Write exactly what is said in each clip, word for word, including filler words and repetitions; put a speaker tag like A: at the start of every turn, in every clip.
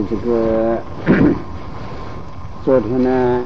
A: 这个昨天呢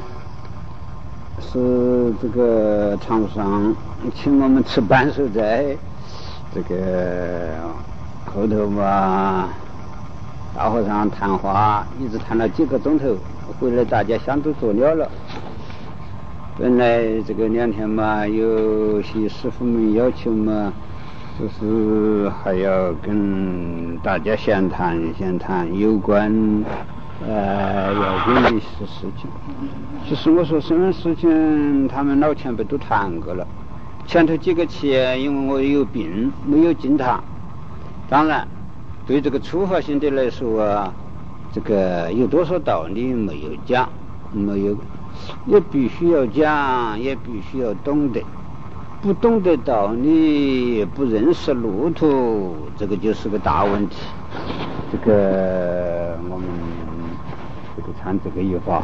A: 是这个厂商请我们吃半寿斋，这个后头嘛大和尚谈话一直谈了几个钟头，回来大家香都做了了。本来这个两天嘛，有些师傅们要求嘛，就是还要跟大家闲谈闲谈有关呃要紧的事事情。其实我说什么事情他们老前辈都谈过了，前头几个期因为我有病没有进堂，当然对这个出发性的来说啊，这个有多少道理没有讲，没有也必须要讲，也必须要懂得，不懂得道理，不认识路途，这个就是个大问题。这个我们这个参这个一话，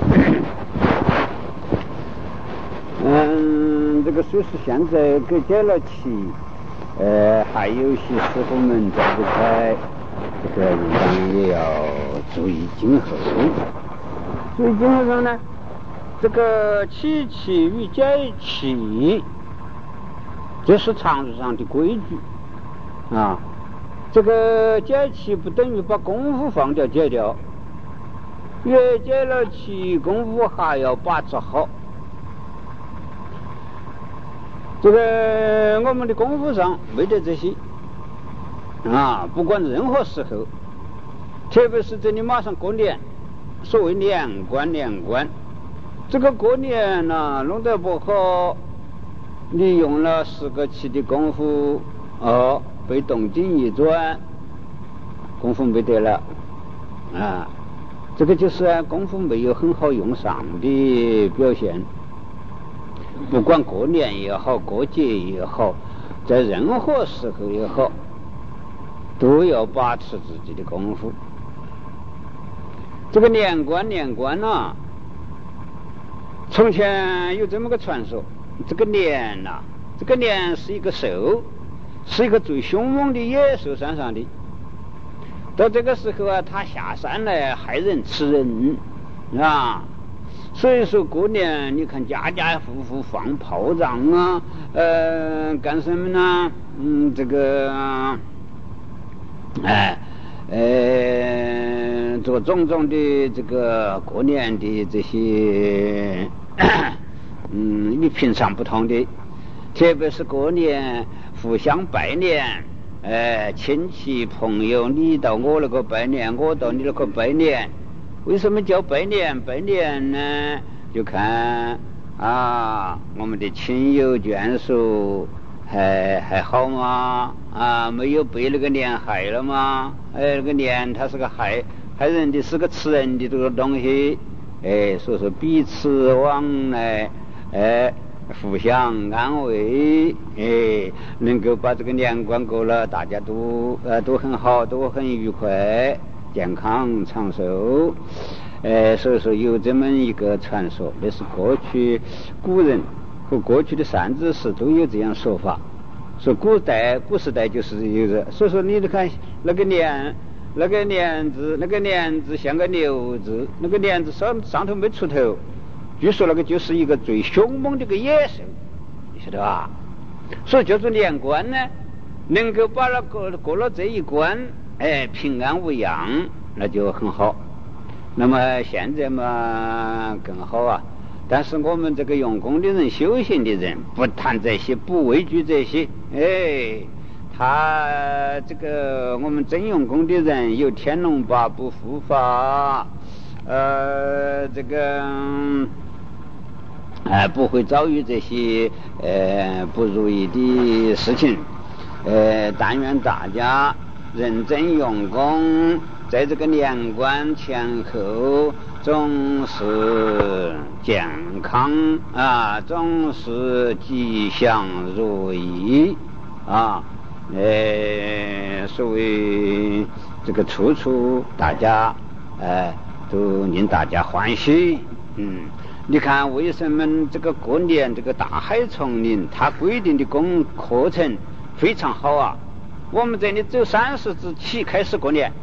A: 嗯，这个虽是现在给解了期，呃，还有些师傅们在不开，这个应当也要注意今后。注意今后上呢？这个起期与解期，这是常识上的规矩啊。这个解期不等于把功夫放掉解掉，越解了期，功夫还要把持好。这个我们的功夫上没得这些啊，不管任何时候，特别是这里马上过年，所谓年关年关。这个过年呢、啊、弄得不好，你用了十个期的功夫哦，被动静一转，功夫没得了啊，这个就是啊功夫没有很好用上的表现。不管过年也好，过节也好，在任何时候也好，都要把持自己的功夫。这个年关年关啊，从前有这么个传说，这个年呐、啊，这个年是一个兽，是一个最凶猛的野兽山上的。到这个时候啊，他下山来害人吃人啊。所以说过年你看家家户户放炮仗啊，呃，干什么呢？嗯，这个，哎，呃，做种种的这个过年的这些，嗯，与平常不同的，特别是过年互相拜年，呃，亲戚朋友你到我那个拜年，我到你那个拜年。为什么叫拜年？拜年呢？就看啊，我们的亲友眷属还还好吗？啊，没有被那个年害了吗？哎，那个年它是个害害人的，是个吃人的这个东西。哎，所以说彼此往来，哎，互相安慰，哎，能够把这个年关过了，大家都呃都很好，都很愉快。健康长寿，呃，所以说有这么一个传说，那是过去古人和过去的善知识都有这样说法。说古代古时代就是有的，所以说你看那个年，那个年字，那个年字像个牛字，那个年字上上头没出头，据说那个就是一个最凶猛的一个野兽，你晓得吧？所以叫做年关呢，能够把那过过了这一关。哎，平安无恙，那就很好。那么现在嘛更好啊。但是我们这个用功的人、修行的人，不谈这些，不畏惧这些。哎，他这个我们真用功的人，有天龙八部护法，呃，这个哎不会遭遇这些呃不如意的事情。呃，但愿大家认真用功，在这个年关前后总是健康啊，总是吉祥如意啊，呃，所谓这个处处大家呃都令大家欢喜。嗯，你看为什么这个过年这个大海丛林它规定的功课程非常好啊？我们这里走三十之起开始过年，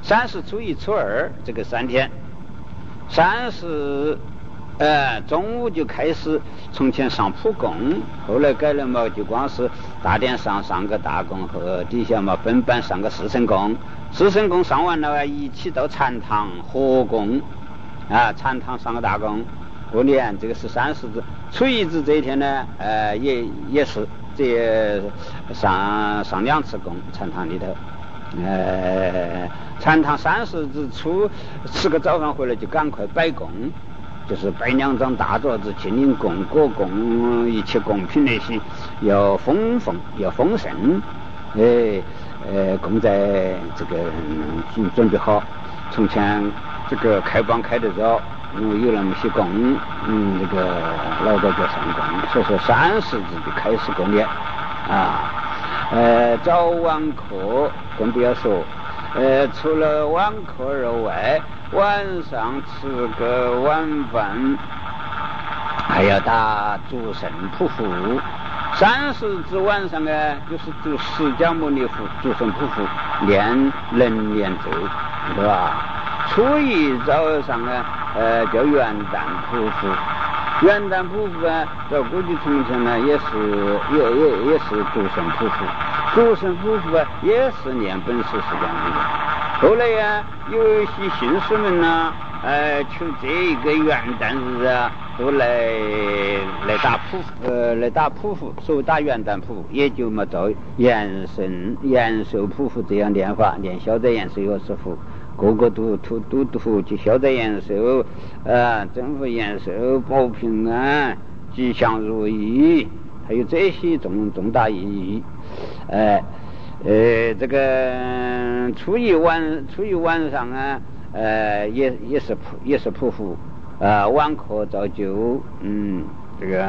A: 三十、初一、初二这个三天，三十呃中午就开始，从前上普供，后来改了嘛，就光是大殿上上个大供和底下嘛分班上个四圣供，四圣供上完了一起到禅堂合供啊，禅堂上个大供。过年这个是三十日，初一日这一天呢，呃也也是这上上两次供禅堂里头，呃禅堂三十日初吃个早饭回来就赶快摆供，就是摆两张大桌子，清明供、果供一切供品那些要丰丰要丰盛，哎呃供在这个嗯准备好。从前这个开帮开得早。因为有那么些供，嗯，这个老早就上供，所以说三十日就开始过年啊。呃，早晚课更不要说，呃，除了晚课而外，晚上吃个晚饭，还要打诸神普福。三十日晚上呢，就是读释迦牟尼佛诸神普福，念人念咒，对吧？初一早上呢。呃，叫元旦普福，元旦普福啊，在估计从前呢，也是也也也是诸神普福，诸神普福啊，也是念本师释迦牟尼。后来呀，有一些信士们呢，呃，求这一个元旦日啊，都来来打普呃来打普福，所谓打元旦普福，也就嘛照延寿延寿普福这样念法，念消灾延寿有是福。个个都都都读就消灾延寿，啊，增福延寿，保平安，吉祥如意，还有这些重重大意义。呃呃，这个初一晚初一晚上啊，呃，也也是普也是普福，啊，晚课造就，嗯，这个，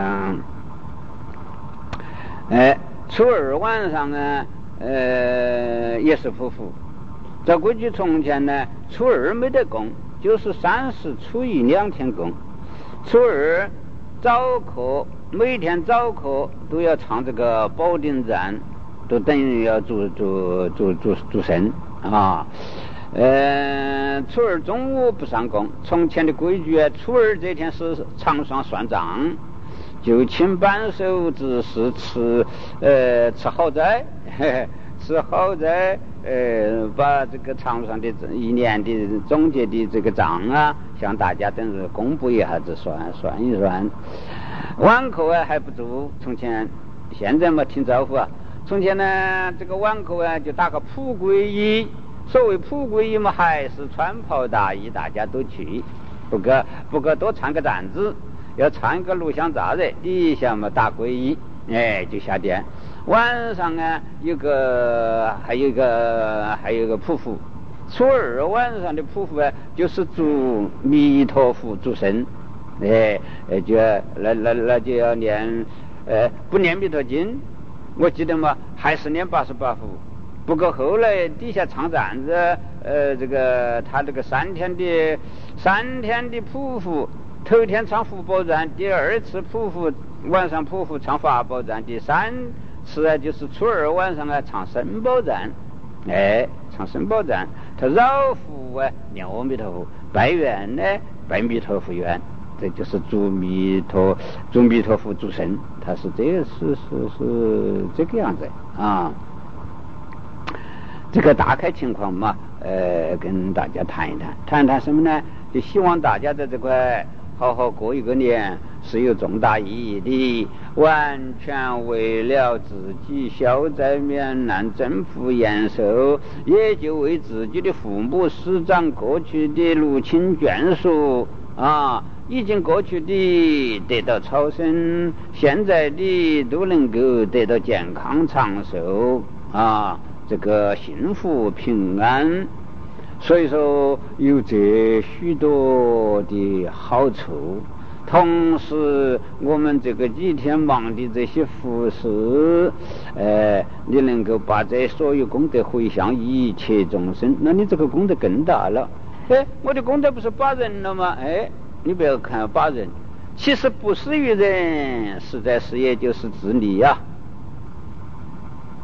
A: 哎，初二晚上啊，呃，也是普福。在过去从前呢，初二没得供，就是三十、初一两天供。初二早课，每天早课都要唱这个保定赞，都等于要祝祝祝祝祝神啊。呃，初二中午不上供，从前的规矩啊，初二这天是长双算账，就请扳手指是吃呃吃好斋，嘿嘿吃好斋。呃，把这个场上的一年的总结的这个账啊，向大家等于公布一下子，算算一算。晚课啊还不足，从前现在嘛挺招呼啊。从前呢，这个晚课啊就打个普归衣，所谓普归衣嘛，还是穿袍大衣，大家都去，不过不过多唱个站子，要唱一个录像炸人，底下嘛打归衣，哎就下殿。晚上啊，有个还有一个还有一个普福，初二晚上的普福啊，就是祝弥陀佛祝生，哎，就那那那就要念，呃，不念弥陀经，我记得嘛，还是念八十八福。不过后来底下唱站子，呃，这个他这个三天的三天的普福，头天唱福宝赞，第二次普福晚上普福唱法宝赞，第三。是啊，就是初二晚上啊，唱生宝赞，哎，唱生宝赞，他绕福啊，念阿弥陀佛，拜愿呢，拜弥陀佛愿，这就是祝弥陀，祝弥陀佛祝生，他是这个是是是这个样子啊。这个大概情况嘛，呃，跟大家谈一谈，谈谈什么呢？就希望大家在这块好好过一个年。是有重大意义的，完全为了自己消灾免难、增福延寿，也就为自己的父母师长过去的入亲眷属啊，已经过去的得到超生，现在的都能够得到健康长寿啊，这个幸福平安。所以说有这许多的好处。同时我们这个几天忙的这些服饰，呃，你能够把这所有功德回向一切众生，那你这个功德更大了。哎，我的功德不是把人了吗？哎，你不要看把人，其实不施于人，实在是也就是自利呀、啊。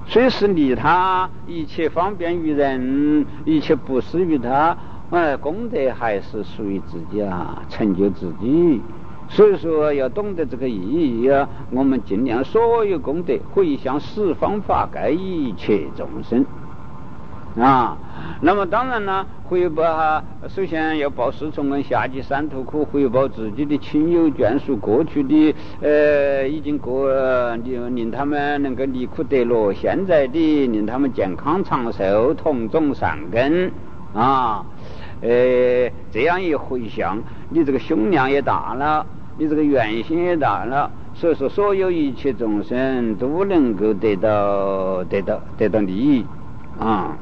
A: 随时利他，一切方便于人，一切布施于他，哎，功德还是属于自己啊，成就自己。所以说要懂得这个意义啊，我们尽量所有功德回向十方法界一切众生啊。那么当然呢，回报哈，首先要报四重恩，下济三途苦，回报自己的亲友眷属，过去的呃已经过，令他们能够离苦得乐；现在的令他们健康长寿，同种善根啊。呃，这样一回向，你这个胸量也大了，你这个愿心也大了，所以说所有一切众生都能够得到得到得到利益啊。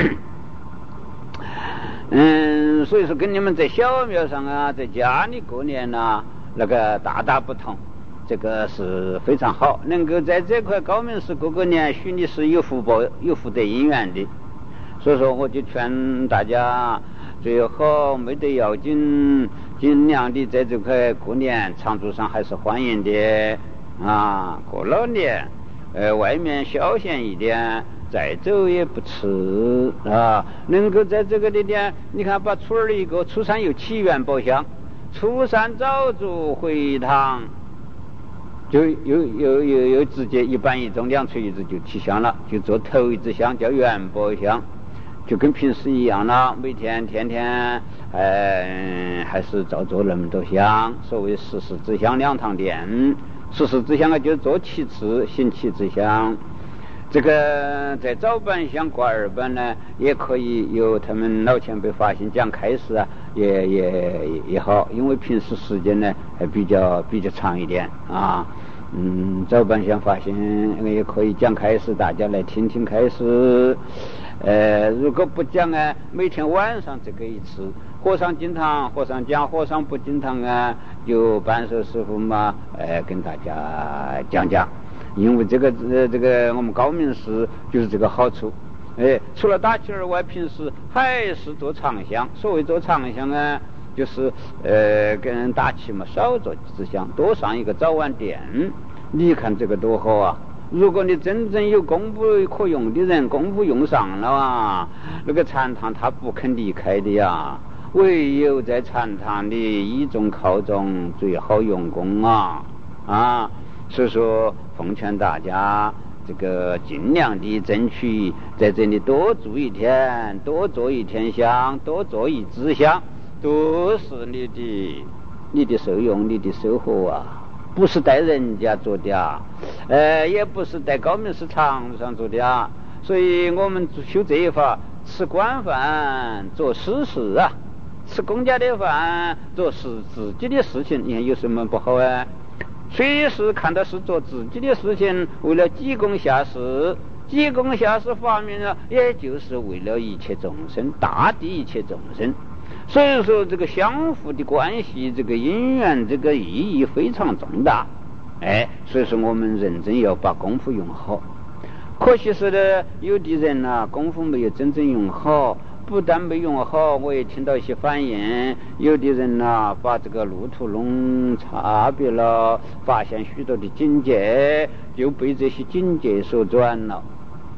A: 嗯，所以说跟你们在小庙上啊，在家里过年啊，那个大大不同，这个是非常好，能够在这块高明寺过个年，许你是有福报、有福德因缘的。所以说，我就劝大家，最好没得要紧，尽量的在这块过年，长途上还是欢迎的啊。过了年，呃，外面消闲一点，再走也不迟啊。能够在这个里点，你看把初二一个，初三有七元宝箱，初三早烛回堂，就又又又又直接一板一中两锤一子就起香了，就做头一支香叫元宝香。就跟平时一样了，每天天天呃还是照做那么多香，所谓十四支香两堂殿，十四支香啊就是做七次行七支香。这个在早板香挂二板呢，也可以由他们老前辈发心讲开示啊，也也也好，因为平时时间呢还比较比较长一点啊。嗯，早板香发心也可以讲开示，大家来听听开示。呃，如果不讲啊，每天晚上这个一次，和尚进堂，和尚讲；和尚不进堂啊，就扳手师傅嘛，呃，跟大家讲讲。因为这个呃，这个我们高明寺就是这个好处。哎，除了打气儿外，平时还是做长香。所谓做长香啊，就是呃，跟人打气嘛，少做几支香，多上一个早晚殿。你看这个多好啊！如果你真正有功夫可用的人，功夫用上了啊，那个禅堂他不肯离开的呀。唯有在禅堂里依众靠众，最好用功啊啊！所以说，奉劝大家这个尽量的争取在这里多住一天，多做一天香，多做一支香，都是你的你的受用，你的收获啊。不是带人家做的啊，呃，也不是带高明寺场上做的啊，所以我们修这一法，吃官饭做私事啊，吃公家的饭做事自己的事情，你看有什么不好啊？随时看到是做自己的事情，为了济公下世，济公下世发明了，也就是为了一切众生，大地一切众生。所以说这个相互的关系，这个因缘，这个意义非常重大。哎，所以说我们认真要把功夫用好。可惜是呢，有的人啊，功夫没有真正用好，不但没用好，我也听到一些反映，有的人啊，把这个路途弄差别了，发现许多的境界，就被这些境界所转了。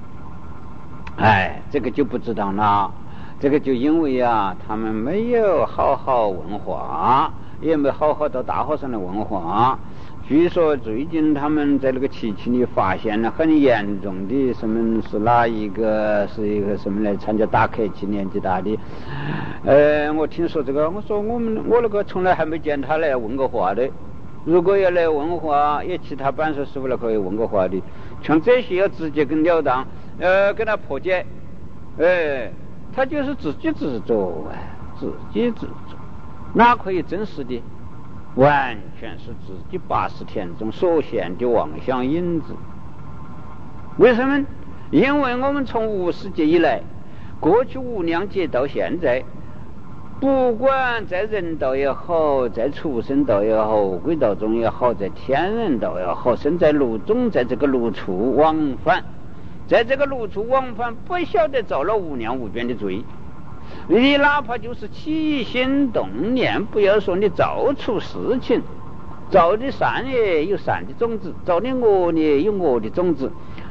A: 哎，这个就不知道了。这个就因为啊，他们没有好好文化，也没好好到大和尚的文化。据说最近他们在那个七七里发现了很严重的，什么是哪一个是一个什么来参加大客气年纪大的，呃，我听说这个，我说我们我那个从来还没见他来问过话的。如果要来问话，也其他板手师傅来可以问过话的，像这些要直接跟了当，呃，跟他破解，哎。他就是自己自作，自己自作，哪可以真实的？完全是自己八十天中所现的妄想因子。为什么？因为我们从无始劫以来，过去无量劫到现在，不管在人道也好，在畜生道也好，鬼道中也好，在天人道也好，身在路中，在这个路处往返。在这个路处往返，不晓得造了无量无边的罪。你哪怕就是起心动念，不要说你造出事情，造的善业有善的种子，造的恶业有恶的种子。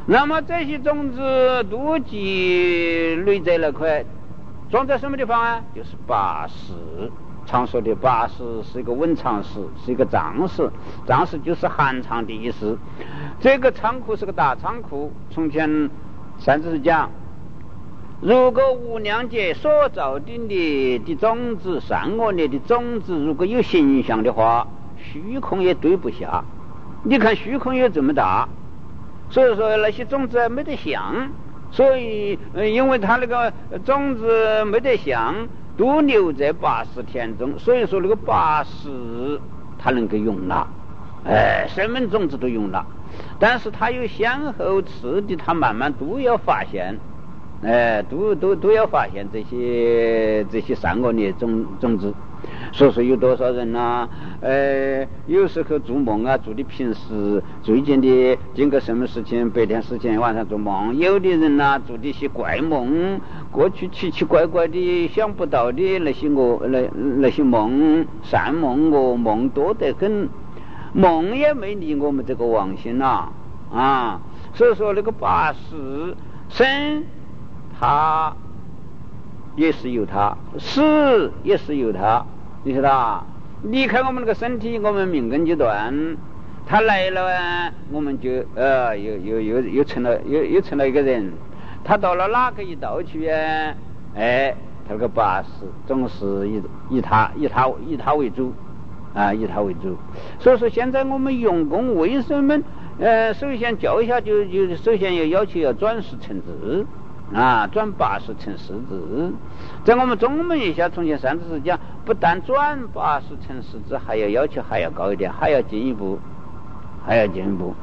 A: 那么这些种子都积累在那块，装在什么地方啊？就是八识。常说的八识是一个文昌识，是一个藏识，藏识就是汉藏的意思。这个仓库是个大仓库。从前三子是讲，如果无量劫所造定的的种子，善恶业的种子，如果有形象的话，虚空也堆不下。你看虚空有这么大，所以说那些种子没得相，所以、呃、因为它那个种子没得相，都留在八识田中，所以说那个八识它能够容纳，哎，什么种子都容纳，但是它有先后次第，它慢慢都要发现，哎，都都都要发现这些这些善恶的种种子。所以说有多少人呐、啊？呃，有时候做梦啊，做的平时最近的经过什么事情，白天事情晚上做梦。有的人呐、啊，做的些怪梦，过去奇奇怪怪的想不到的那些我那那些梦，善梦恶梦多得很，梦也没离我们这个妄心呐 啊, 啊。所以说那个八识生，它也是有它，死也是有它。你知道，离开我们那个身体，我们命根就断。他来了，我们就呃，又又又又成了，又又成了一个人。他到了哪个一道去呀？哎，他那个八识总是以以他以他以他为主啊，以他为主。所以说，现在我们用功，为什么呃，首先教一下就就首先要要求要转识成智。啊，转八识成识智，在我们中门以下，从前三子是讲，不但转八识成识智，还要要求还要高一点，还要进一步，还要进一步。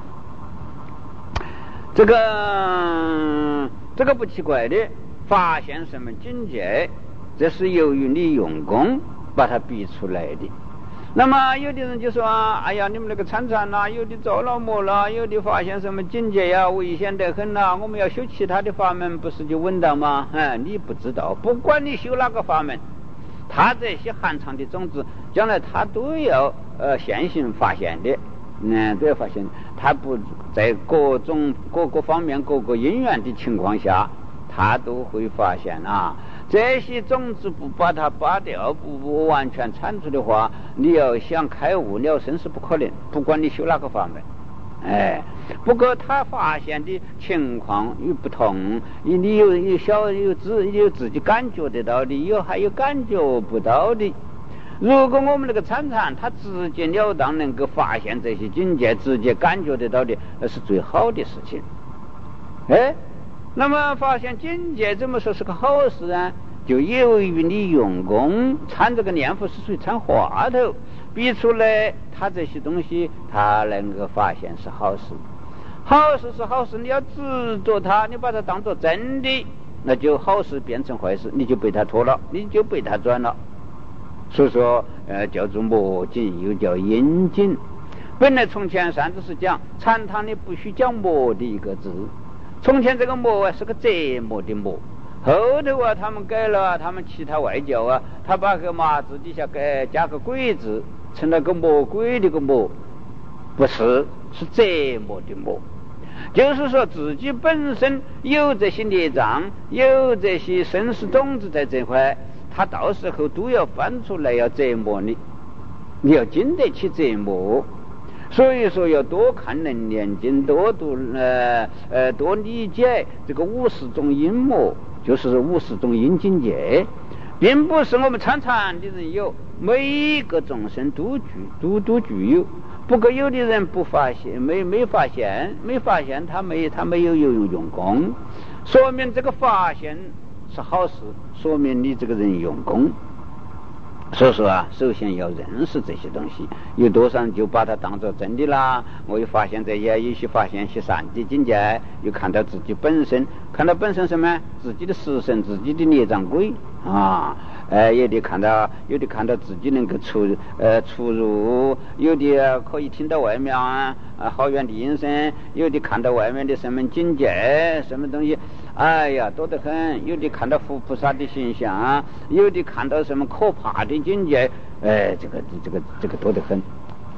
A: 这个这个不奇怪的，发现什么境界，这是由于你用功把它逼出来的。那么有的人就说，哎呀，你们那个参禅呐，有的着了魔了，有的发现什么境界呀，危险得很呐，我们要修其他的法门，不是就稳当吗？哎，你不知道，不管你修哪个法门，他这些含藏的种子，将来他都要呃现行发现的，嗯，都要发现，他不在各种各个方面、各个因缘的情况下，他都会发现啊。这些种子不把它拔掉，不不完全铲除的话，你要想开悟了生是不可能，不管你修哪个法门。哎，不过他发现的情况与不同，你有有小有自有自己感觉得到的，有还有感觉不到的。如果我们那个参禅，他直截了当能够发现这些境界，直接感觉得到的，那是最好的事情。哎。那么发现境界怎么说是个好事啊？就由于你用功参这个念佛是属于参话头，逼出来他这些东西，他能够发现是好事。好事是好事，你要执着它，你把它当作真的，那就好事变成坏事，你就被他拖了，你就被他转了。所以说，呃，叫做魔境，又叫阴境。本来从前三子是讲禅堂里不许讲魔的一个字。从前这个魔啊是个折磨的魔，后头啊他们改了，他们其他外教啊，他把个麻字底下改加个鬼字，成了个魔鬼的个魔，不是，是折磨的魔。就是说自己本身有这些孽障，有这些生死种子在这块，他到时候都要翻出来要折磨你，你要经得起折磨。所以说要多看能念经，多读呃呃多理解这个五十种阴魔，就是五十种阴境界，并不是我们参禅的人有，每一个众生都具都都具有。不过有的人不发现，没没发现，没发现他没他没有有用功，说明这个发现是好事，说明你这个人用功。所以说啊，首先要认识这些东西，有多少人就把它当作真的啦。我又发现这些，有些发现些善的境界，又看到自己本身，看到本身什么？自己的食神，自己的孽障鬼啊！呃，有的看到，有的看到自己能够出呃出入，有的可以听到外面啊好远的音声，有的看到外面的什么境界，什么东西。哎呀，多得很！有的看到佛菩萨的形象，有的看到什么可怕的境界，哎，这个这个这个多得很。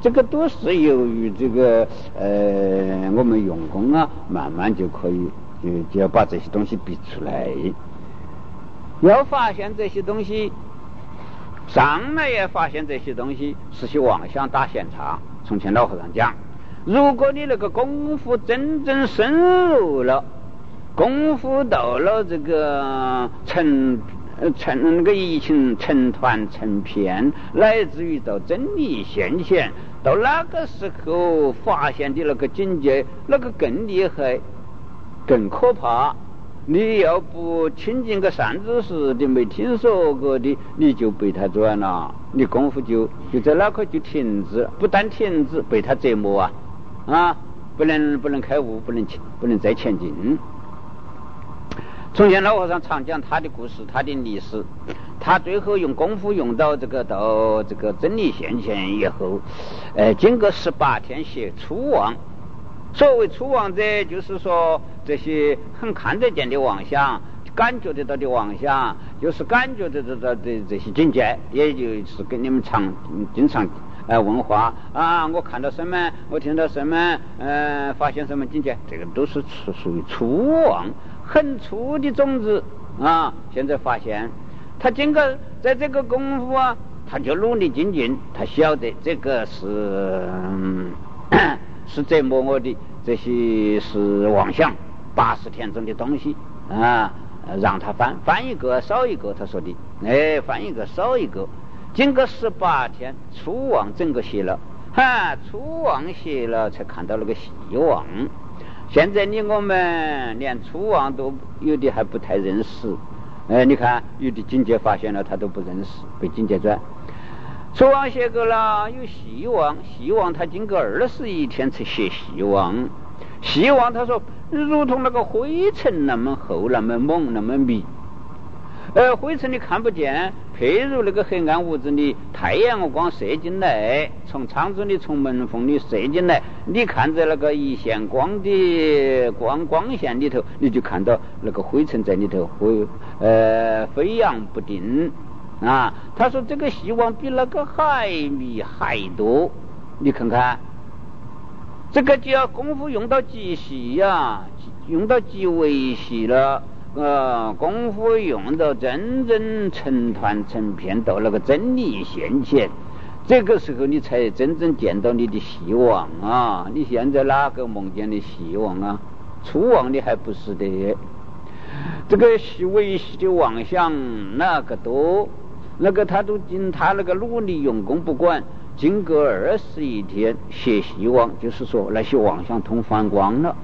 A: 这个都是由于这个呃我们用功啊，慢慢就可以就就要把这些东西逼出来。要发现这些东西，上来也发现这些东西，是些妄想打闲岔。从前老和尚讲，如果你那个功夫真正深入了，功夫到了这个成成那个疫情成团成片，乃至于到真理显现，到那个时候发现的那个境界，那个更厉害更可怕。你要不亲近个善知识的，没听说过的，你就被他转了，你功夫就就在那块就停止，不但停止，被他折磨啊啊，不能不能开悟，不能不能再前进。从前老和尚常讲他的故事，他的历史，他最后用功夫用到这个到这个真理现前以后，呃，经过十八天写初妄。所谓初妄者，就是说这些很看得见的妄想，感觉得到的妄想，就是感觉得到的这些境界，也就是跟你们常经常呃问话啊，我看到什么，我听到什么，呃，发现什么境界，这个都是属属于初妄，很粗的种子啊。现在发现，他经过在这个功夫啊，他就努力精进，他晓得这个是。嗯是折磨我的，这些是妄想，八十天中的东西啊，让他翻翻一个少一个，他说的，哎，翻一个少一个。经过十八天，初妄整个写了，哈，初妄写了，才看到那个希望。现在你我们连初妄都有的还不太认识，哎，你看有的境界发现了，他都不认识，被境界转。初妄写过了，有希望，希望他经过二十一天才写希望。希望他说如同那个灰尘那么厚，那么猛，那么密。呃，灰尘你看不见，譬如那个黑暗屋子里，太阳光射进来，从窗子里从门缝里射进来，你看在那个一线光的光光线里头，你就看到那个灰尘在里头会呃飞扬不定。啊，他说这个希望比那个还密还多，你看看，这个就要功夫用到极细呀、啊，用到极微细了，呃，功夫用到真正成团成片到那个真理现前，这个时候你才真正见到你的希望啊！你现在哪个梦见的希望啊？初妄的还不是的，这个微细的妄想那个多。那个他都经他那个努力用功不管，经过二十一天写希望，就是说那些妄想通反光了，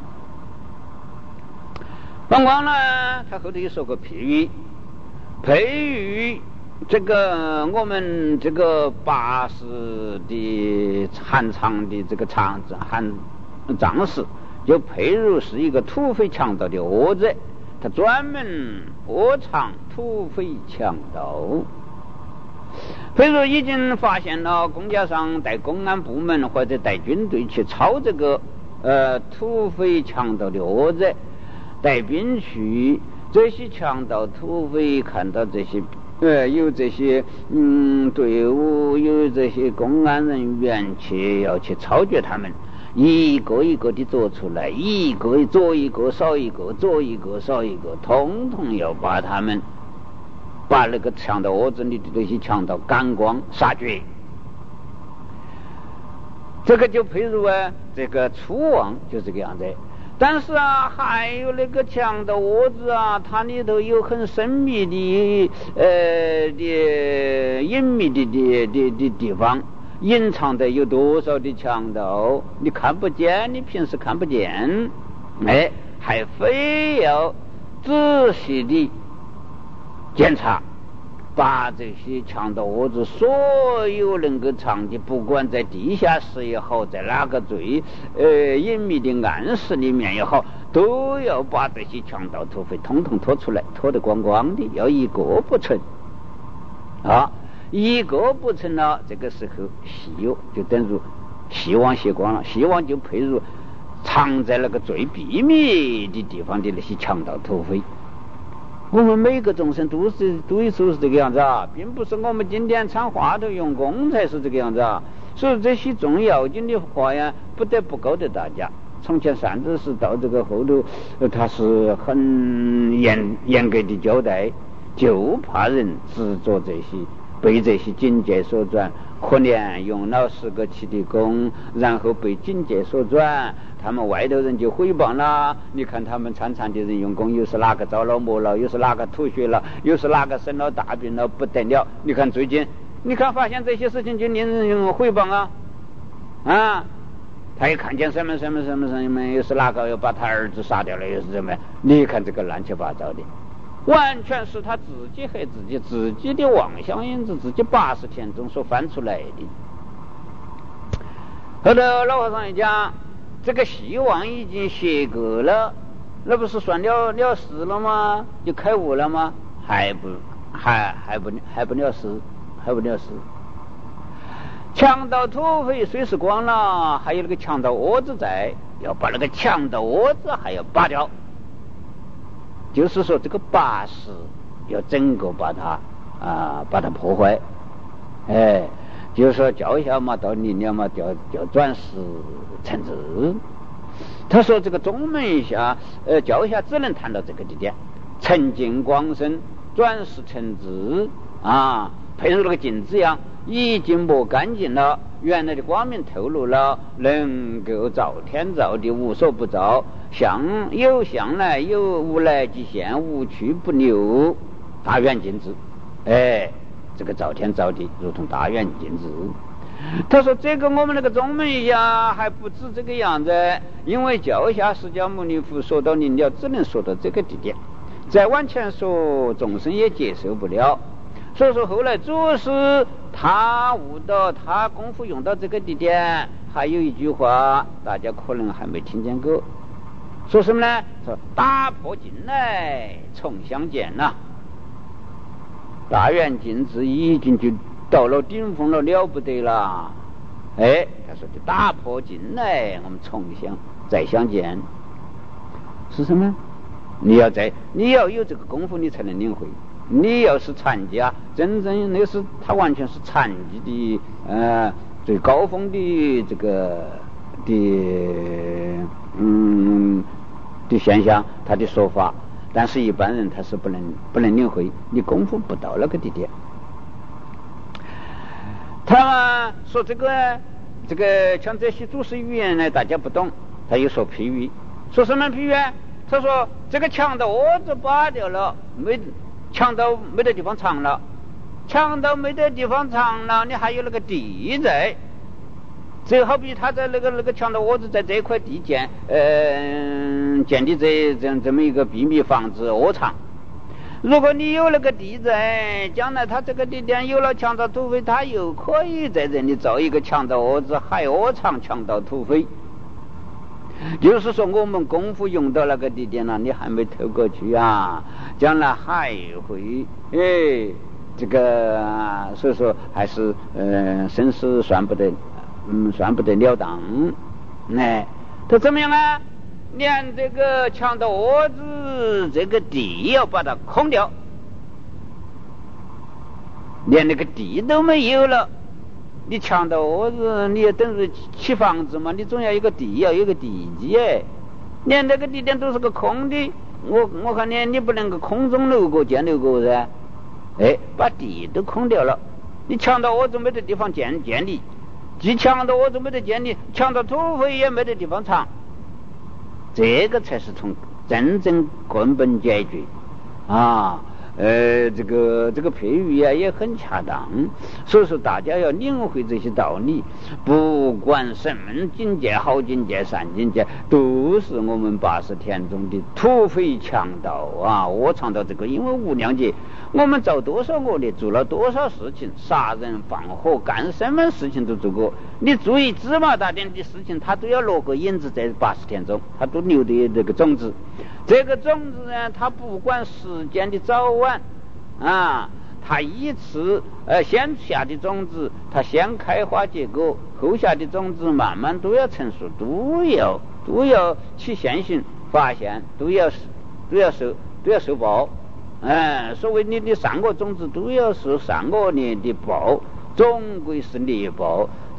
A: 反光了。他后头又说个譬喻，譬喻这个我们这个八十的汉朝的这个长汉将士，就譬如是一个土匪强盗的窝子，他专门窝藏土匪强盗。譬如已经发现了公家上带公安部门或者带军队去抄这个呃土匪强盗的窝子，带兵去，这些强盗土匪看到这些呃有这些嗯队伍，有这些公安人员去要去抄掘他们，一个一个的做出来，一个左一个少一个，左一个少一个，统统要把他们把那个强盗窝子里的这些强盗赶光杀绝。这个就譬如啊，这个初妄就这个样子。但是啊，还有那个强盗窝子啊，它里头有很神秘的呃的隐秘的的的的地方，隐藏的有多少的强盗，你看不见，你平时看不见，哎，还非要仔细的检查，把这些强盗窝子所有能够藏的，不管在地下室也好，在哪个最呃隐秘的暗室里面也好，都要把这些强盗土匪统统拖出来，拖得光光的，要一个不成啊，一个不成了，这个时候希就等于希望卸光了，希望就譬如藏在那个最秘密的地方的那些强盗土匪。我们每个众生都是都是是这个样子啊，并不是我们今天唱话头用功才是这个样子啊。 所以这些重要紧的话呀，不得不告诉大家。从前善知识到这个后头，他是很严严格的交代，就怕人执着这些，被这些境界所转。可怜用了十个七的功，然后被境界所转，他们外头人就诽谤了。你看他们参禅的人用功，又是哪个着了魔了，又是哪个吐血了，又是哪个生了大病了，不得了。你看最近，你看发现这些事情就令人诽谤啊啊！他一看见什么什么什么什么，又是哪个又把他儿子杀掉了，又是什么？你看这个乱七八糟的，完全是他自己和自己自己的妄想因子，自己八十天中所翻出来的。后头老和尚一讲，这个希望已经写够了，那不是算了了事了吗？就开悟了吗？还不还还不还不了事，还不了事。强盗土匪虽是光了，还有那个强盗窝子在，要把那个强盗窝子还要拔掉。就是说这个八识要整个把它啊把它破坏，哎，就是说教下嘛到你了嘛，叫叫转世成智。他说这个中门下呃教下只能谈到这个地点，沉静光生，转世成智啊，配入那个镜子一样，已经磨干净了，原来的光明透露了，能够照天照地，无所不照，相有相来，有无来即现，无去不留，大圆镜智。哎，这个照天照地如同大圆镜智。他说这个我们那个宗门一下还不止这个样子，因为教下释迦牟尼佛说到临了，只能说到这个地点，再往前说众生也接受不了。所以说后来祖师他悟到，他功夫用到这个地点，还有一句话大家可能还没听见过，说什么呢？说打破境来重相见呐、啊，大圆镜智已经就到了顶峰了，了不得了。哎，他说就打破境来，我们重相再相见，是什么？你要在你要有这个功夫，你才能领会。你要是残疾啊，真正那是他完全是残疾的呃最高峰的这个的嗯的现象，他的说法，但是一般人他是不能不能领会，你功夫不到那个地点。他们说这个这个像这些祖师语言呢，大家不懂，他又说譬喻，说什么譬喻？他说这个墙的窝子拔掉了，没墙到没得地方藏了，墙到没得地方藏了，你还有那个地在，这好比他在那个那个墙的窝子在这块地建，呃，建的这这样这么一个秘密房子窝藏。如果你有那个地在，将来他这个地点有了强盗土匪，他又可以在这里造一个强盗窝子，还窝藏强盗土匪。就是说我们功夫用到那个地点了，你还没透过去啊，将来还会哎这个，所以说还是呃生死算不得，嗯算不得了当。哎，他怎么样啊？连这个强盗窝子这个地要把它空掉，连那个地都没有了。你强盗窝子，你也等于起房子嘛，你总要有个地，要有个地基哎。连那个地点都是个空的，我我看你你不能够空中楼阁建楼阁噻，哎，把地都空掉了，你强盗窝子没得地方建建立，既强盗窝子没得建立，强盗土匪也没得地方藏，这个才是从真正根本解决啊。呃，这个这个譬喻啊也很恰当，所以说大家要领会这些道理，不管什么境界，好境界、善境界，都是我们八十天中的土匪强盗啊！我尝到这个，因为无量劫，我们造多少恶孽，做了多少事情，杀人放火，干什么事情都做过。你注意芝麻大点的事情，它都要落个影子在八十天中，它都留的这个种子。这个种子呢，它不管时间的早晚啊，它依次呃先下的种子，它先开花结果，后下的种子慢慢都要成熟，都要都要起现行发现，都要都要受都要受报。嗯，所谓你的善恶种子都要受善恶孽的报，总归是孽报。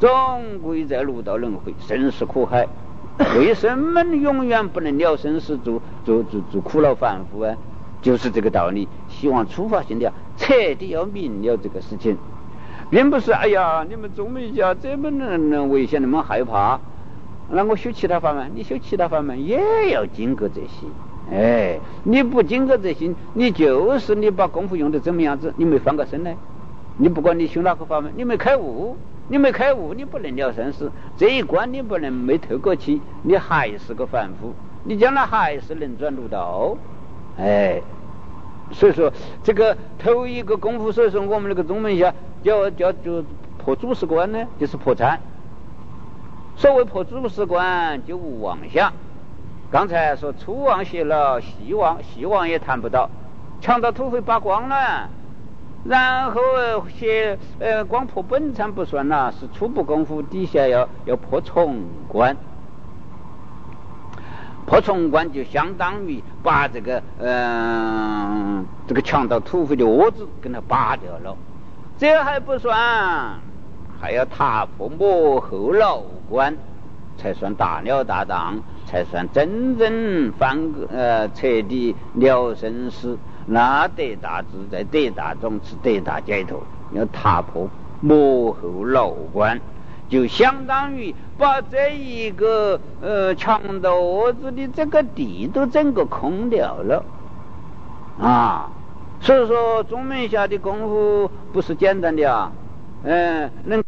A: 总归在六道轮回，生死苦海。为什么永远不能了生死，做做做做苦恼反复啊？就是这个道理。希望出发性的彻底要明了这个事情，并不是哎呀，你们宗门家这么能危险，你们害怕，那我修其他法门，你修其他法门也要经过这些。哎，你不经过这些，你就是你把功夫用的怎么样子，你没翻个身来，你不管你修哪个法门，你没开悟。你没开悟，你不能了生死，这一关你不能没透过去，你还是个凡夫，你将来还是能转入道。哎，所以说这个头一个功夫，所以说我们那个宗门下叫叫就破祖师关呢，就是破禅。所谓破祖师关，就无妄想。刚才说初妄泄了，希望希望也谈不到，强到土会扒光了。然后些呃，光破本禅不算啦，是初步功夫，底下要要破重关。破重关就相当于把这个嗯、呃、这个强盗土匪的窝子给它拔掉了。这还不算，还要踏破幕后牢关，才算大了大当，才算真正翻呃彻底了生死。那得大自在，得大种子，得大解脱。要踏破幕后牢关，就相当于把这一个呃强盗窝子的这个地都整个空掉了啊！所以说宗门下的功夫不是简单的啊，嗯、呃，能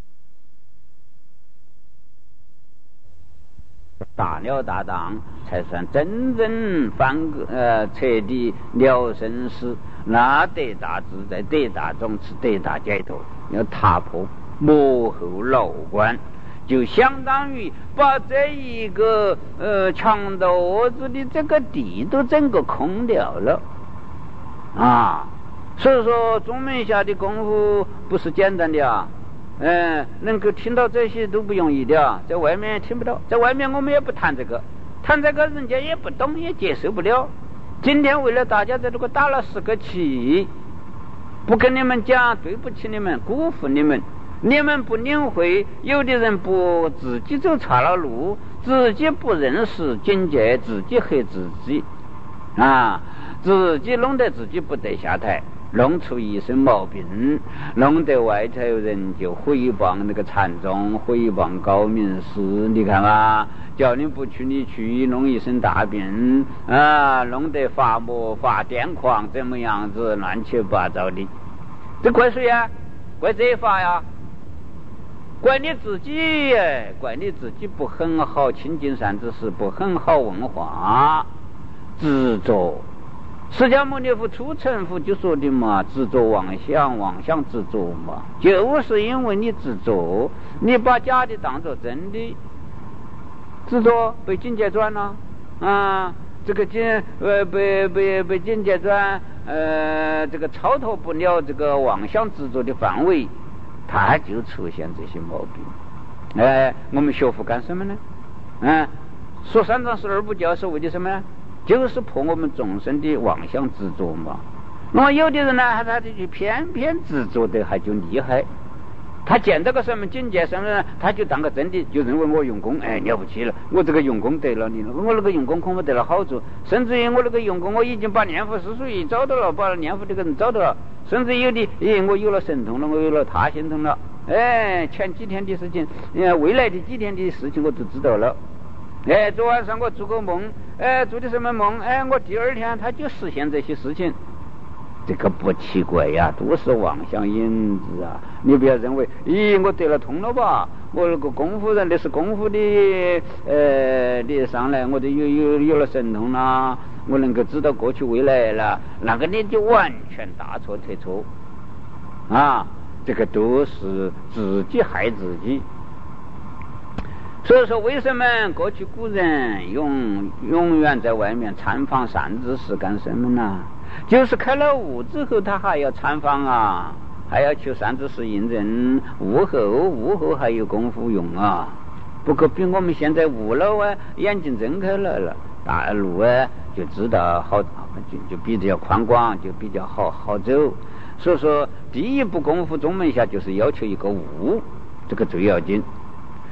A: 大了大当，才算真正翻呃彻底了生死。那得大自在，得大种子，得大解脱。要踏破幕后牢关，就相当于把这一个呃强盗窝子的这个地都整个空掉了啊！所以说宗门下的功夫不是简单的啊。嗯、呃，能够听到这些都不容易的，在外面听不到，在外面我们也不谈这个，谈这个人家也不懂，也接受不了。今天为了大家在这个打了十个气，不跟你们讲，对不起你们，辜负你们，你们不领会，有的人不自己走岔了路，自己不认识境界，自己黑自己啊，自己弄得自己不得下台，弄出一身毛病，弄得外头人就诽谤那个禅宗，诽谤高明师，你看啊，叫你不去你去，弄一身大病啊，弄得发魔发癫狂，怎么样子乱七八糟的，这怪谁呀？怪这一法呀？怪你自己耶，怪你自己不很好亲近善知识，不很好文化，执着。释迦牟尼佛出尘佛就说的嘛，执着妄想，妄想执着嘛，就是因为你执着，你把假的当作真的，执着被境界转了啊，这个境呃被被被境界转呃这个超脱不了这个妄想执着的范围，它就出现这些毛病。哎、呃，我们学佛干什么呢？嗯、呃，说三藏十二部教是为的什么呢？就是破我们众生的妄想执着嘛。那么有的人呢，他就偏偏执着的还就厉害，他见到个什么境界什么呢，他就当个真的，就认为我用功哎了不起了，我这个用功得了你了，我那个用功恐怕得了好处，甚至于我那个用功我已经把念佛师属于找到了，把念佛这个人找到了，甚至有的哎我有了神通了，我有了他心通了，哎前几天的事情，哎未来的几天的事情我都知道了。哎，昨晚上我做个梦，哎，做的什么梦？哎，我第二天他就实现这些事情，这个不奇怪呀，都是妄想引子啊！你不要认为，咦，我得了通了吧？我那个功夫人，那是功夫的，呃，的上来，我就有有有了神通啦，我能够知道过去未来了，那个你就完全大错特错啊！这个都是自己害自己。所以说，为什么过去古人永永远在外面参访善知识干什么呢？就是开了悟之后，他还要参访啊，还要求善知识印证，悟后悟后还有功夫用啊。不过比我们现在悟了啊，眼睛睁开了了，大路啊就知道好，就就比较宽广，就比较好好走。所以说，第一步功夫宗门下就是要求一个悟，这个最要紧。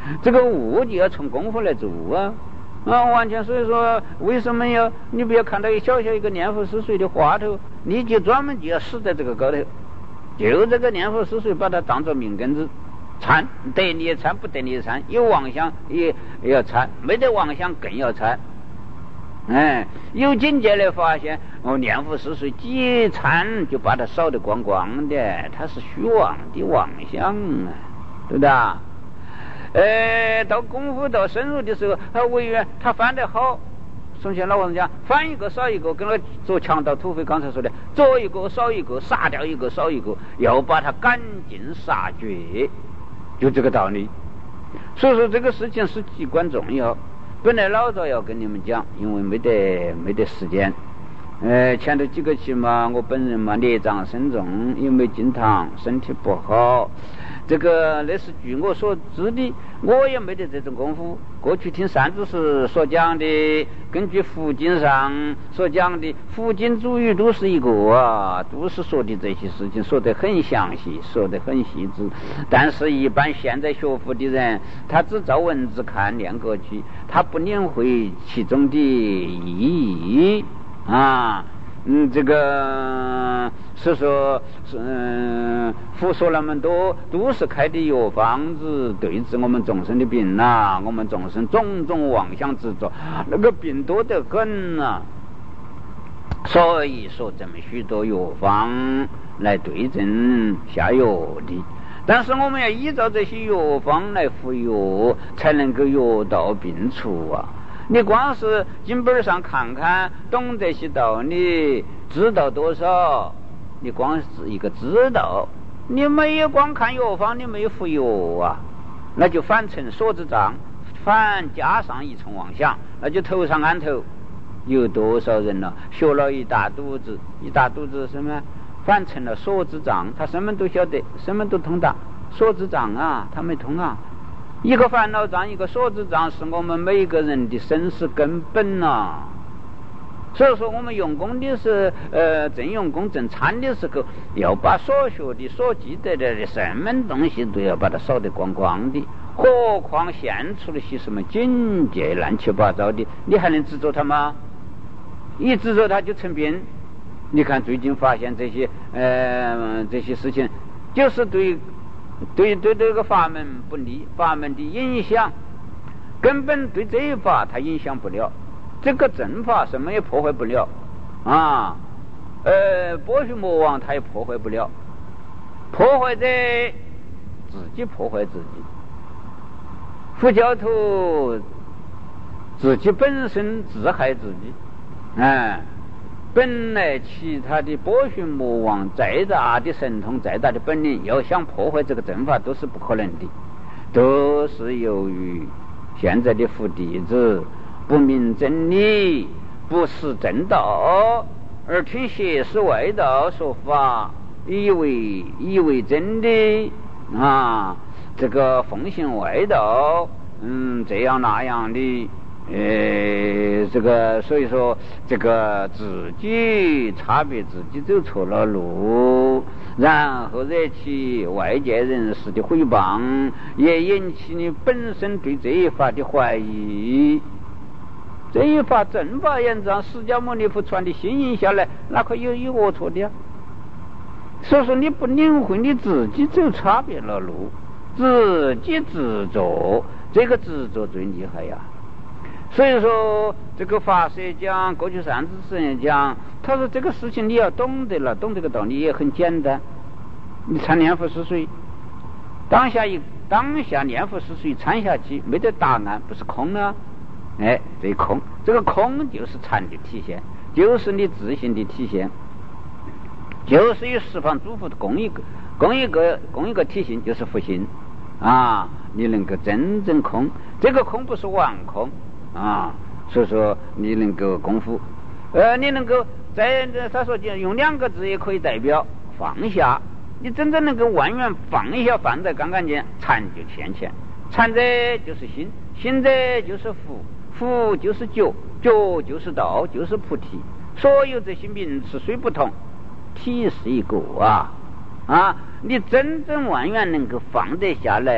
A: 这个悟就要从功夫来做啊。啊，完全所以说，为什么要你不要看到一小小一个念佛施水的花头，你就专门就要死在这个高头，就这个念佛施水把它当作命根子参，得你也参，不得你也参，有妄想也也要参，没得妄想更要参。哎，有境界来发现，哦，念佛施水几参就把它扫得光光的，它是虚妄的妄想啊，对不对？呃，到功夫到深入的时候，他委员他翻得好，从前老和尚讲，翻一个少一个，跟他做强盗土匪刚才说的，做一个少一个，杀掉一个少一个，要把他赶尽杀绝，就这个道理。所以说这个事情是至关重要。本来老早要跟你们讲，因为没得没得时间。呃，前头几个期嘛，我本人嘛孽障深重，又没进堂，身体不好。这个那是据我所知的，我也没得这种功夫。过去听善知识所讲的，根据佛经上所讲的，佛经主语都是一个啊，都是说的这些事情，说得很详细，说得很细致。但是，一般现在学佛的人，他只照文字看念过去，他不领会其中的意义啊。嗯，这个是说，嗯，佛说那么多，都是开的药方子，对治我们众生的病呐、啊。我们众生种种妄想执着，那个病多得很呐、啊。所以说这么许多药方来对症下药的。但是我们要依照这些药方来服药，才能够药到病除啊。你光是经本上看看，懂这些道理，知道多少？你光是一个知道，你没有光看药方，你没有服药啊，那就反成锁子障，反加上一重妄想，那就头上安头。有多少人了、啊？学了一大肚子，一大肚子什么？反成了锁子障，他什么都晓得，什么都通达。锁子障啊，他没通啊。一个烦恼障，一个锁子障，是我们每一个人的生死根本啊。所以说，我们用功的是，呃，正用功、正参的时候，要把所学的、所记得的什么东西都要把它扫得光光的。何况现出了些什么境界，乱七八糟的，你还能执着它吗？一执着它就成病。你看最近发现这些，呃，这些事情，就是对。对对这个法门不利，法门的影响根本对这一法它影响不了，这个正法什么也破坏不了啊。呃，波须魔王他也破坏不了，破坏者自己破坏自己，佛教徒自己本身自害自己，哎。本来其他的波旬魔王再大的神通，再大的本领，要想破坏这个正法都是不可能的，都是由于现在的佛弟子不明真理，不识正道，而听邪师外道说法，以为以为真的啊，这个奉行外道，嗯，这样那样的。呃，这个所以说，这个自己差别自己走错了路，然后惹起外界人士的诽谤，也引起你本身对这一法的怀疑。这一法正法严章，释迦牟尼佛传的心印下来，哪可有有龌龊的啊？所以说你不领会，你自己走差别了路，自己执着，这个执着最厉害呀。所以说这个法师讲，过去善知识人讲，他说这个事情你要懂得了，懂这个道理也很简单。你参念佛施水，当下一当下念佛施水参下去，没得答案，不是空啊？哎，这空，这个空就是禅的体现，就是你自信的体现，就是与十方诸佛的共一个共一个共一个体现，就是佛性啊！你能够真正空，这个空不是完空。啊，所以说你能够功夫，呃，你能够在他说用两个字也可以代表放下。你真正能够完全放下，放在刚刚间，禅就现前。禅者就是心，心者就是福，福就是觉，觉就是道，就是菩提。所有这些名词虽不同，体是一个啊啊！你真正完全能够放得下来，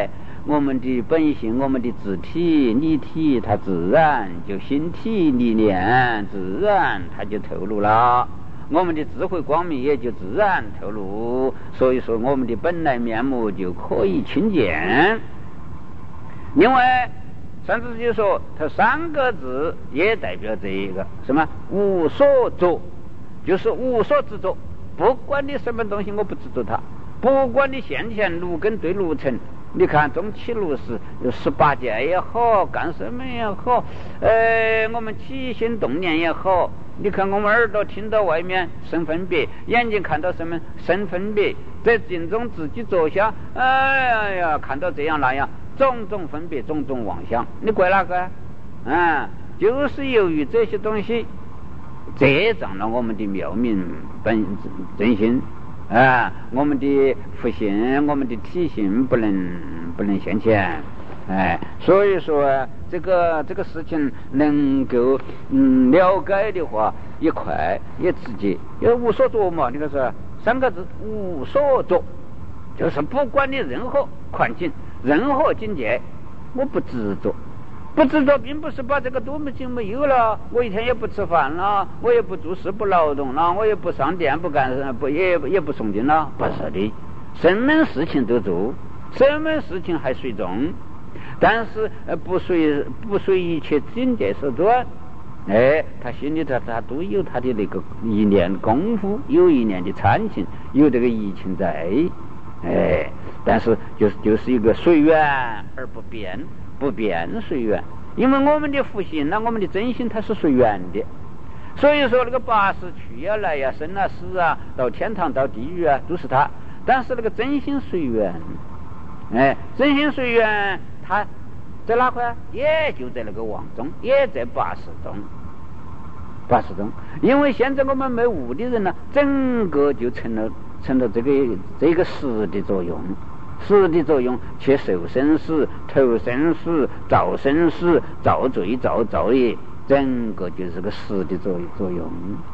A: 我们的本性，我们的自体、理体，它自然就心体理念，自然它就透露了。我们的智慧光明也就自然透露，所以说我们的本来面目就可以亲见。另外三字就说它三个字也代表这一个什么无所着，就是无所执着，不管你什么东西我不执着它，不管你现前路根对路程，你看中七路是十八界也好，干什么也好，呃，我们起心动念也好，你看我们耳朵听到外面生分别，眼睛看到什么生分别，在心中自己着想，哎呀，看到这样那样，种种分别，种种妄想，你怪哪个啊？啊，就是由于这些东西遮障了我们的妙明本真心啊，我们的福性，我们的体性不能不能现前，哎，所以说这个这个事情能够嗯了解的话，也快也直接，因为无所着嘛。你看说三个字，无所着，就是不管你任何环境、任何境界，我不执着。不执着并不是把这个多么就没有了，我一天也不吃饭了，我也不做事不劳动了，我也不上店不干不也也不诵经了，不是的，什么事情都做，什么事情还随众，但是不随不随一切境界所转，哎，他心里头他都有他的那个一念功夫，有一念的参情，有这个疫情在，哎，但是就是就是一个随缘而不变。不变随缘，因为我们的福性呢，我们的真心它是随缘的，所以说那个八十去呀来呀，生啊死啊，到天堂到地狱啊，都是它。但是那个真心随缘，哎，真心随缘，它在哪块？也就在那个妄中，也在八十中，八十中。因为现在我们没悟的人呢，整个就成了成了这个这个实的作用。实的作用去受生死、投生死、造生死、造罪、造造业，整个就是个实的作作用。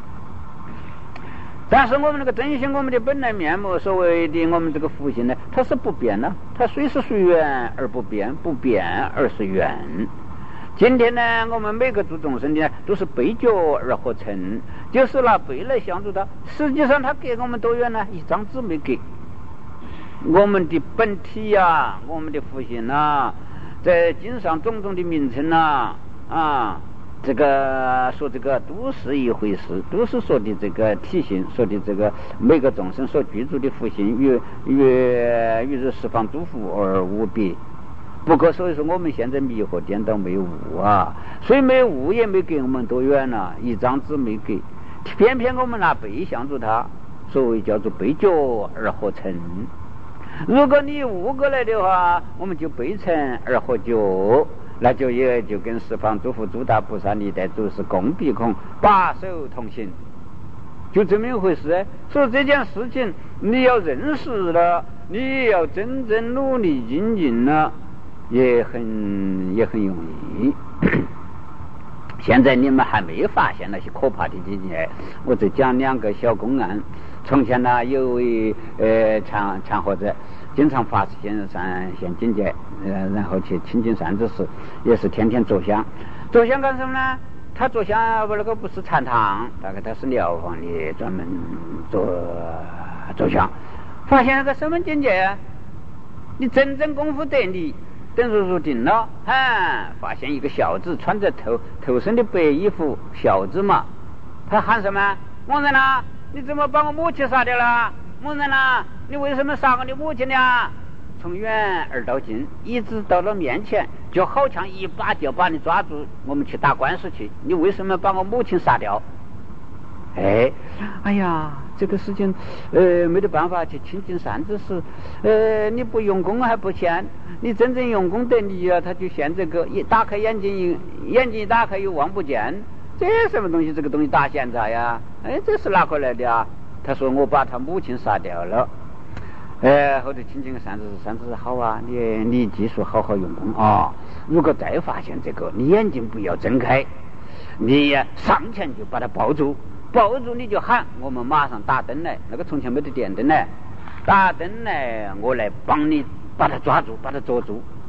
A: 但是我们那个真心，我们的本来面目，所谓的我们这个福性呢，它是不变的，它虽是随缘而不变，不变而是缘。今天呢，我们每个做众生的都是背觉而合成，就是拿背来相助它。实际上，它给我们多远呢？一张纸没给。我们的本体呀、啊，我们的福性啊，在经上种种的名称啊，啊，这个说这个都是一回事，都是说的这个体性，说的这个每个众生所居住的福性与与与这十方诸佛而无别。不过所以说我们现在迷惑颠倒没有悟啊，虽没悟也没给我们多远了、啊，一张纸没给，偏偏我们拿背相助它，所谓叫做背觉而合成。如果你悟过来的话，我们就背成而合觉，那就也就跟十方诸佛诸大菩萨历代祖师共必空把手同行，就这么一回事。所以这件事情你要认识了，你要真正努力精进了，也很也很容易。现在你们还没发现那些可怕的境界，我就讲两个小公案。从前呢，有位呃参参学者，经常发现三现境界，呃，然后去亲近善知识，也是天天坐香。坐香干什么呢？他坐香不那个不是禅堂，大概他是疗房里专门做坐香。发现那个什么境界啊？你真正功夫得力，等入入定了，啊，发现一个小子穿着头头身的白衣服，小子嘛，他喊什么？某人啊，你怎么把我母亲杀掉了？某人啊，你为什么杀我的母亲呢？从远而到近，一直到了面前，就好像一把就把你抓住，我们去打官司去。你为什么把我母亲杀掉？哎，哎呀，这个事情，呃，没得办法去亲近善知识。呃，你不用功还不现，你真正用功得力啊，他就现这个，一打开眼睛，眼睛一打开又望不见，这什么东西？这个东西打现在呀？哎，这是哪个来的啊？他说我把他母亲杀掉了。哎，后头亲近个善知识，善知识好啊，你你技术好好用功啊。如果再发现这个，你眼睛不要睁开，你上前就把他抱住。抱住你就喊，我们马上打灯来。那个从前没得电灯来，打灯来，我来帮你把他抓住，把他捉住。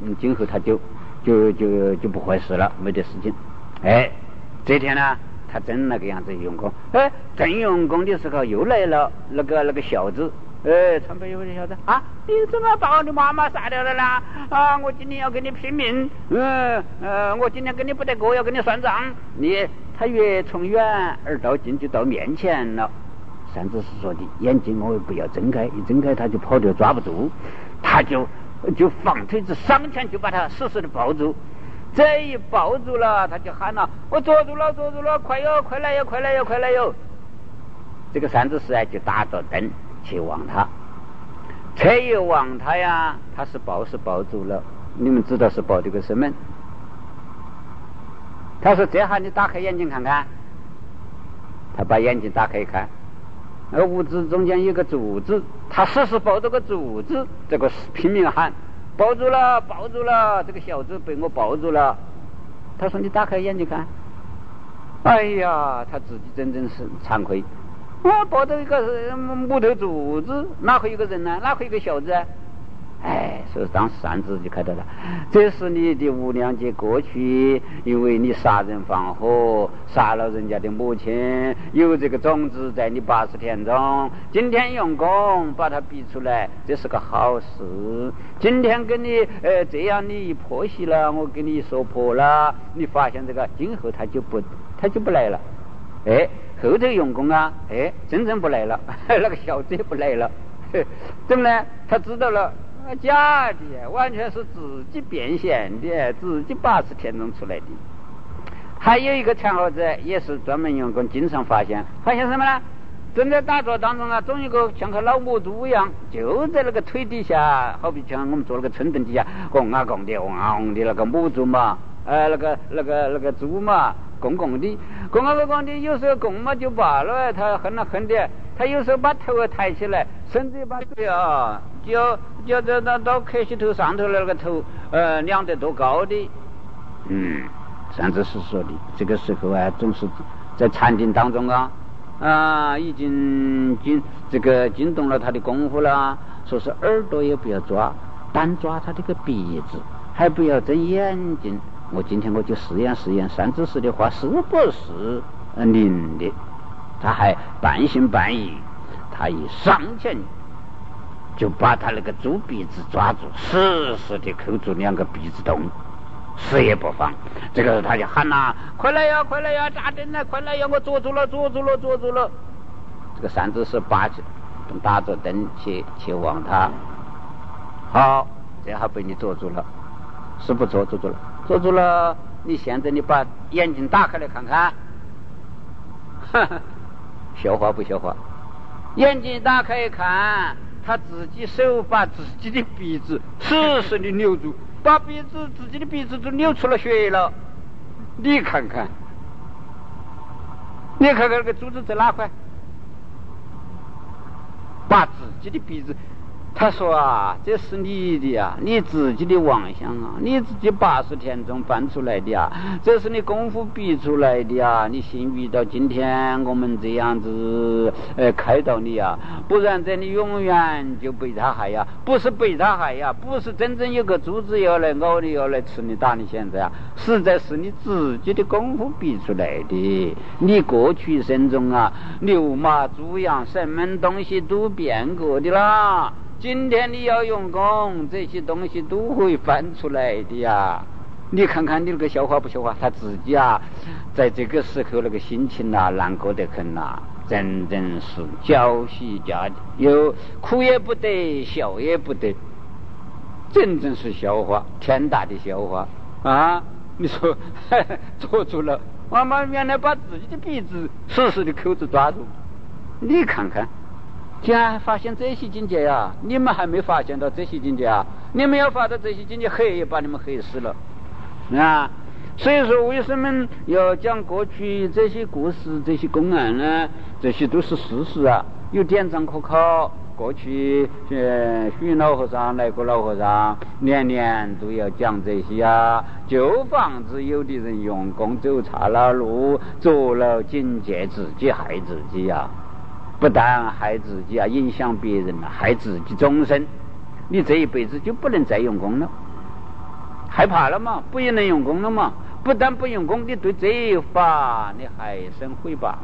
A: 嗯，今后他就就就就不坏事了，没得事情。哎，这天呢，他真那个样子用功，哎，正用功的时候又来了那个那个小子。哎，川北有位小子啊，你怎么把我的妈妈杀掉了啦？啊，我今天要跟你拼命，嗯呃，我今天跟你不得过，要跟你算账。你他越从远而到近，就到面前了。三子是说的，眼睛我不要睁开，一睁开他就跑掉，抓不住，他就就放腿子上前就把他死死的抱住。这一抱住了，他就喊了：“我捉住了，捉住了，快哟，快来哟，快来哟，快来哟！”这个三子是啊，就打着灯去望他，这一望他呀，他是抱是抱住了，你们知道是抱这个什么？他说：“这下你打开眼睛看看。”他把眼睛打开一看，而屋子中间有个柱子，他死死抱着个柱子，这个拼命喊：“抱住了，抱住了！”这个小子被我抱住了。他说：“你打开眼睛看。”哎呀，他自己真正是惭愧。我抱着一个木头柱子，哪会有个人呢？哪会有个小子？哎，所以当时三子就看到了，这是你的无量劫过去，因为你杀人放火，杀了人家的母亲，有这个种子在你八十天中，今天用功把它逼出来，这是个好事。今天跟你呃这样你一破析了，我给你说破了，你发现这个今后他就不他就不来了。哎，后头用功啊，哎，真正不来了，那个小子也不来了。怎么呢？他知道了，假的，完全是自己变现的，自己八十天中出来的。还有一个传号者也是专门用功，经常发现，发现什么呢？正在打坐当中啊，总有个像个老母猪一样，就在那个腿底下，好比像我们坐那个春凳底下，拱啊拱的，拱啊拱的那个母猪嘛，呃，那个那个那个猪嘛。拱拱的，拱啊拱的，有时候拱嘛就罢了，他哼啊哼的，他有时候把头抬起来，甚至把腿啊，就就到到到磕膝头上头那个头，呃，量得多高的。嗯，三子是说的，这个时候啊，总是在禅定当中啊，啊，已经惊这个惊动了他的功夫了，说是耳朵也不要抓，单抓他这个鼻子，还不要睁眼睛。我今天我就实验实验三子时的话是不是灵的，他还半信半疑，他一上前就把他那个猪鼻子抓住，死死的扣住两个鼻子洞，死也不放。这个他就喊啊，快来呀快来呀，扎针了，快来呀，我捉住了捉住了捉住了。这个三子是把着打着灯去去望他，好，这下被你捉住了，是不捉住了？捉住了，你现在你把眼睛打开来看看，哈哈，笑话不笑话？眼睛打开一看，他自己手把自己的鼻子死死的扭住，把鼻子自己的鼻子都扭出了血了。你看看，你看看那个珠子在哪块？把自己的鼻子。他说啊，这是你的呀、啊，你自己的妄想啊，你自己八十天中翻出来的呀、啊，这是你功夫逼出来的呀、啊，你幸运到今天我们这样子呃开导你呀、啊，不然这你永远就被他害呀，不是被他害呀，不是真正有个珠子要来咬你要来吃你打你现在啊，实在是你自己的功夫逼出来的，你过去生中啊牛马猪羊什么东西都变过的啦。今天你要用功，这些东西都会翻出来的呀。你看看你那个消化不消化？他自己啊，在这个时候那个心情啊，难过得很呐，真正是焦喜家的，有哭也不得，笑也不得，真正是笑话，天大的笑话啊！你说捉住了，妈妈原来把自己的鼻子死死的扣子抓住，你看看。既然发现这些境界呀，你们还没发现到这些境界啊！你们要发到这些境界，黑也把你们黑死了啊！所以说，为什么要讲过去这些故事、这些公案呢？这些都是事实啊，有典章可考。过去呃，徐老和尚、来过老和尚年年都要讲这些啊，就防止有的人用功走岔了路，着了境界，自己害自己啊！不但害自己啊，影响别人啊，害自己终身。你这一辈子就不能再用功了害怕了嘛，不也能用功了嘛？不但不用功，你对这一法你还生诽谤。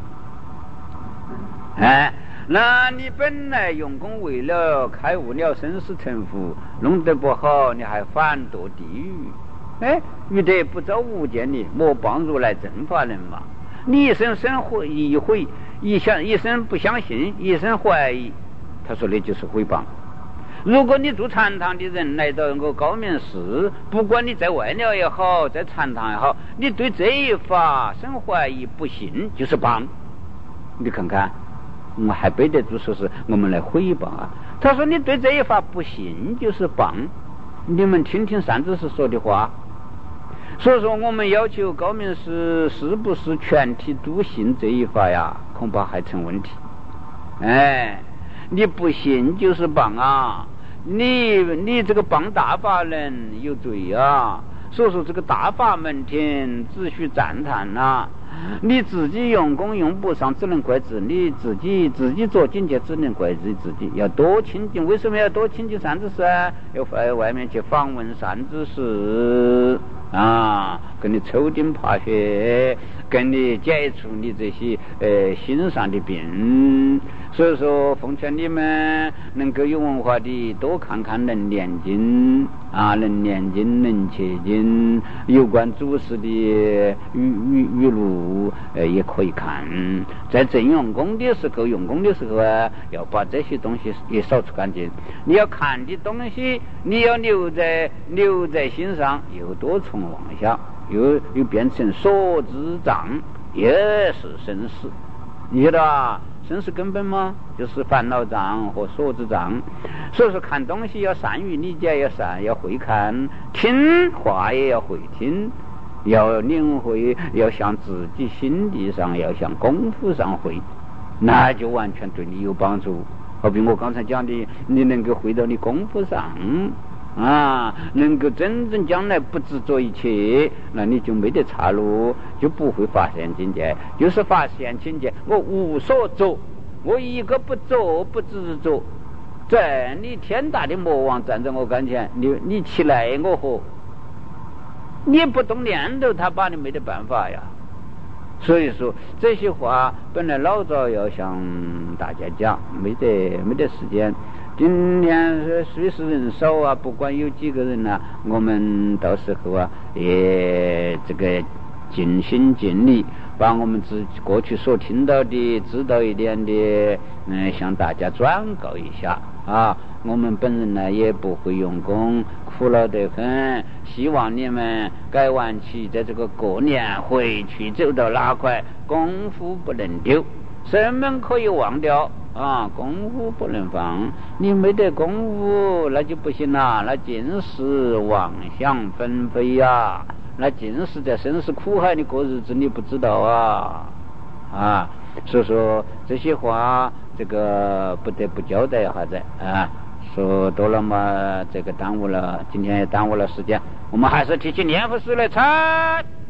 A: 哎，那你本来用功为了开悟了生死成佛，弄得不好，你还反堕地狱。哎，欲得不遭无间的，莫帮如来正法人嘛。你一生生悔一悔，一想一生不相信，一生怀疑，他说的就是诽谤。如果你住禅堂的人来到我高明寺，不管你在外了也好，在禅堂也好，你对这一法生怀疑不信，就是谤。你看看，我还背得住说是我们来诽谤啊。他说你对这一法不信，就是谤。你们听听善知识说的话。所以说我们要求高明寺是不是全体都信这一法呀，恐怕还成问题。哎，你不信就是谤啊，你你这个谤大法人有罪啊。所以说这个大法门天只需赞叹啊，你自己用功用不上，只能怪自你自己，自己做境界只能怪自己自己。要多亲近，为什么要多亲近善知识啊？要在外面去访问善知识啊，跟你抽筋爬血，跟你解除你这些呃心上的病。所以说奉劝你们能够有文化的多看看能念经啊，能念经能切经，有关祖师的语语语录呃也可以看。在正用功的时候，用功的时候啊，要把这些东西也扫除干净。你要看的东西，你要留在留在心上，有多重妄想，又又变成所知障，也是生死，你晓得吧？生死根本吗？就是烦恼障和所知障。所以说看东西要善于理解，要善要会看，听话也要会听，要领会，要向自己心地上，要向功夫上会，那就完全对你有帮助。好比我刚才讲的，你能够回到你功夫上啊，能够真正将来不执着一切，那你就没得岔路，就不会发现境界。就是发现境界，我无所着，我一个不着不执着，在你天大的魔王站在我跟前，你你起来我何？你不动念头，他把你没得办法呀。所以说这些话本来老早要向大家讲，没得没得时间。今天虽是人少啊，不管有几个人啊，我们到时候啊也这个尽心尽力，把我们自己过去所听到的、知道一点的，嗯，向大家转告一下啊。我们本人呢也不会用功，苦恼得很，希望你们改完期在这个过年回去走到哪块，功夫不能丢，什么可以忘掉啊，功夫不能放。你没得功夫那就不行了，那尽是妄想纷飞呀，那尽是在生死苦海的过日子，你不知道啊啊！所以说这些话，这个不得不交代一下子啊。说多了嘛，这个耽误了，今天也耽误了时间，我们还是提起念佛师来参。